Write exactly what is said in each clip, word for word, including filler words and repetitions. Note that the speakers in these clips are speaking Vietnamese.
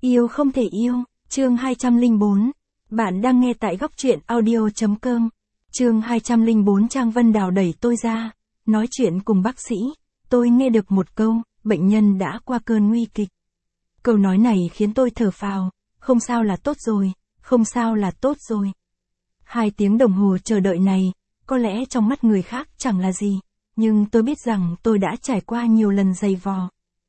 Yêu không thể yêu, chương hai trăm lẻ bốn. Bạn đang nghe tại góc truyện audio chấm com. Chương hai trăm lẻ bốn. Trang Vân Đào đẩy tôi ra, nói chuyện cùng bác sĩ. Tôi nghe được một câu, bệnh nhân đã qua cơn nguy kịch. Câu nói này khiến tôi thở phào, không sao là tốt rồi, không sao là tốt rồi. Hai tiếng đồng hồ chờ đợi này, có lẽ trong mắt người khác chẳng là gì, nhưng tôi biết rằng tôi đã trải qua nhiều lần dày vò.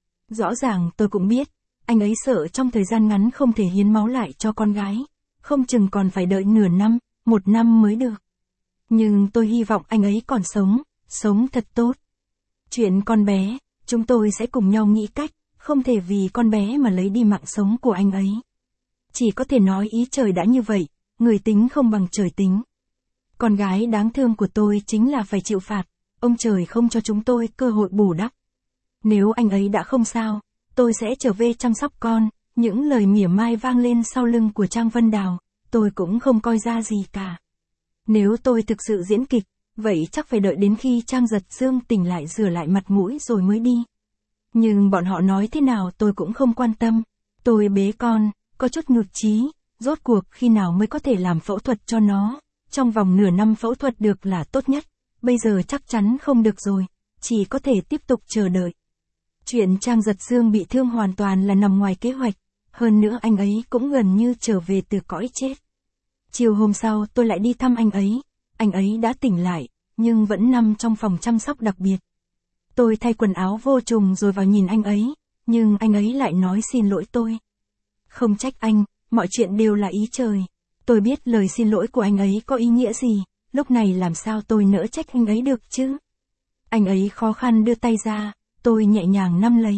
Rõ ràng tôi cũng biết, anh ấy sợ trong thời gian ngắn không thể hiến máu lại cho con gái, không chừng còn phải đợi nửa năm, một năm mới được. Nhưng tôi hy vọng anh ấy còn sống, sống thật tốt. Chuyện con bé, chúng tôi sẽ cùng nhau nghĩ cách, không thể vì con bé mà lấy đi mạng sống của anh ấy. Chỉ có thể nói ý trời đã như vậy, người tính không bằng trời tính. Con gái đáng thương của tôi chính là phải chịu phạt, ông trời không cho chúng tôi cơ hội bù đắp. Nếu anh ấy đã không sao, tôi sẽ trở về chăm sóc con. Những lời mỉa mai vang lên sau lưng của Trang Vân Đào, tôi cũng không coi ra gì cả. Nếu tôi thực sự diễn kịch, vậy chắc phải đợi đến khi Trang Giật Dương tỉnh lại rửa lại mặt mũi rồi mới đi. Nhưng bọn họ nói thế nào tôi cũng không quan tâm. Tôi bế con, có chút nhụt chí, rốt cuộc khi nào mới có thể làm phẫu thuật cho nó. Trong vòng nửa năm phẫu thuật được là tốt nhất, bây giờ chắc chắn không được rồi, chỉ có thể tiếp tục chờ đợi. Chuyện Trang Giật Dương bị thương hoàn toàn là nằm ngoài kế hoạch, hơn nữa anh ấy cũng gần như trở về từ cõi chết. Chiều hôm sau tôi lại đi thăm anh ấy, anh ấy đã tỉnh lại, nhưng vẫn nằm trong phòng chăm sóc đặc biệt. Tôi thay quần áo vô trùng rồi vào nhìn anh ấy, nhưng anh ấy lại nói xin lỗi tôi. Không trách anh, mọi chuyện đều là ý trời. Tôi biết lời xin lỗi của anh ấy có ý nghĩa gì, lúc này làm sao tôi nỡ trách anh ấy được chứ. Anh ấy khó khăn đưa tay ra, tôi nhẹ nhàng nắm lấy.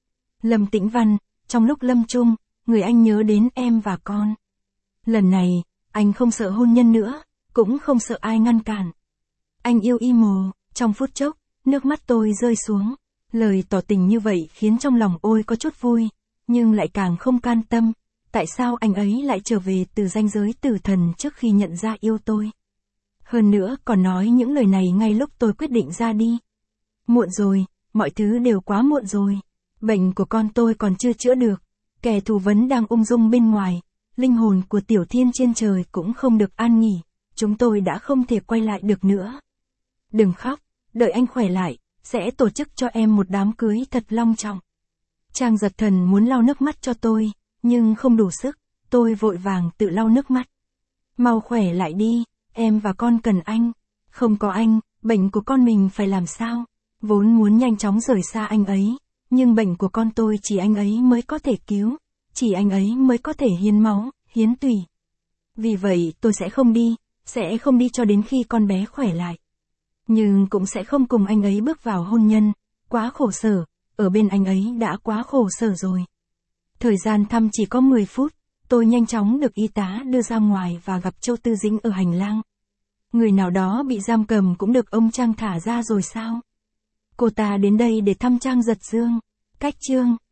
Lâm Tĩnh Văn, trong lúc lâm chung, người anh nhớ đến em và con. Lần này, anh không sợ hôn nhân nữa, cũng không sợ ai ngăn cản. Anh yêu y mồ, trong phút chốc, nước mắt tôi rơi xuống. Lời tỏ tình như vậy khiến trong lòng ôi có chút vui, nhưng lại càng không can tâm. Tại sao anh ấy lại trở về từ ranh giới tử thần trước khi nhận ra yêu tôi? Hơn nữa còn nói những lời này ngay lúc tôi quyết định ra đi. Muộn rồi, mọi thứ đều quá muộn rồi. Bệnh của con tôi còn chưa chữa được, kẻ thù vẫn đang ung dung bên ngoài. Linh hồn của Tiểu Thiên trên trời cũng không được an nghỉ, chúng tôi đã không thể quay lại được nữa. Đừng khóc, đợi anh khỏe lại, sẽ tổ chức cho em một đám cưới thật long trọng. Trang Giật Thần muốn lau nước mắt cho tôi, nhưng không đủ sức, tôi vội vàng tự lau nước mắt. Mau khỏe lại đi, em và con cần anh. Không có anh, bệnh của con mình phải làm sao? Vốn muốn nhanh chóng rời xa anh ấy, nhưng bệnh của con tôi chỉ anh ấy mới có thể cứu, chỉ anh ấy mới có thể hiến máu, hiến tủy. Vì vậy tôi sẽ không đi, sẽ không đi cho đến khi con bé khỏe lại. Nhưng cũng sẽ không cùng anh ấy bước vào hôn nhân, quá khổ sở, ở bên anh ấy đã quá khổ sở rồi. Thời gian thăm chỉ có mười phút, tôi nhanh chóng được y tá đưa ra ngoài và gặp Châu Tư Dĩnh ở hành lang. Người nào đó bị giam cầm cũng được ông Trang thả ra rồi sao? Cô ta đến đây để thăm Trang Giật Dương. Cách chương.